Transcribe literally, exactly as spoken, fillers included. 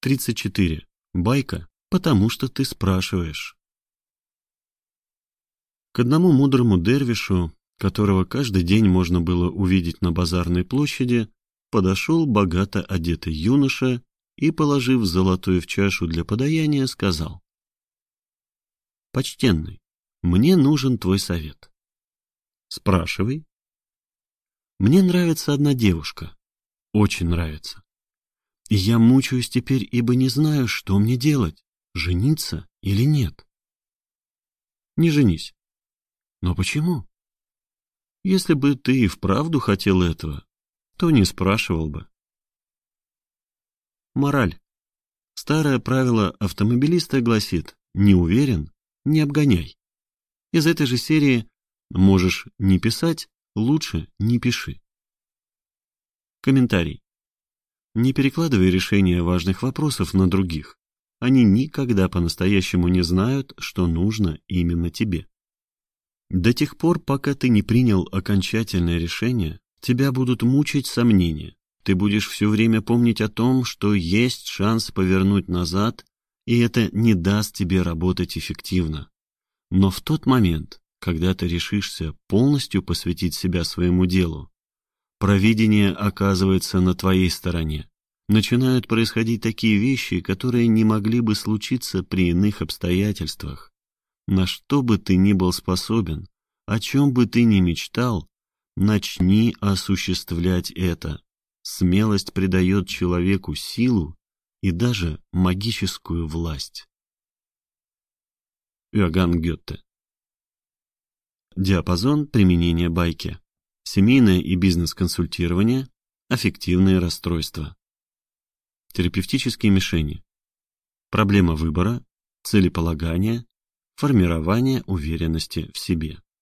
тридцать четыре. Байка, потому что ты спрашиваешь. К одному мудрому дервишу, которого каждый день можно было увидеть на базарной площади, подошел богато одетый юноша и, положив золотую в чашу для подаяния, сказал: «Почтенный, мне нужен твой совет». «Спрашивай». «Мне нравится одна девушка, очень нравится. И я мучаюсь теперь, ибо не знаю, что мне делать, жениться или нет». «Не женись». «Но почему? Если бы ты и вправду хотел этого, то не спрашивал бы». Мораль. Старое правило автомобилиста гласит: не уверен — не обгоняй. Из этой же серии: можешь не писать, лучше не пиши. Комментарий. Не перекладывай решение важных вопросов на других. Они никогда по-настоящему не знают, что нужно именно тебе. До тех пор, пока ты не принял окончательное решение, тебя будут мучить сомнения. Ты будешь все время помнить о том, что есть шанс повернуть назад, и это не даст тебе работать эффективно. Но в тот момент, когда ты решишься полностью посвятить себя своему делу, провидение оказывается на твоей стороне. Начинают происходить такие вещи, которые не могли бы случиться при иных обстоятельствах. На что бы ты ни был способен, о чем бы ты ни мечтал, начни осуществлять это. Смелость придает человеку силу и даже магическую власть. Иоганн Гёте. Диапазон применения байки. Семейное и бизнес-консультирование, аффективные расстройства. Терапевтические мишени. Проблема выбора, целеполагания, формирование уверенности в себе.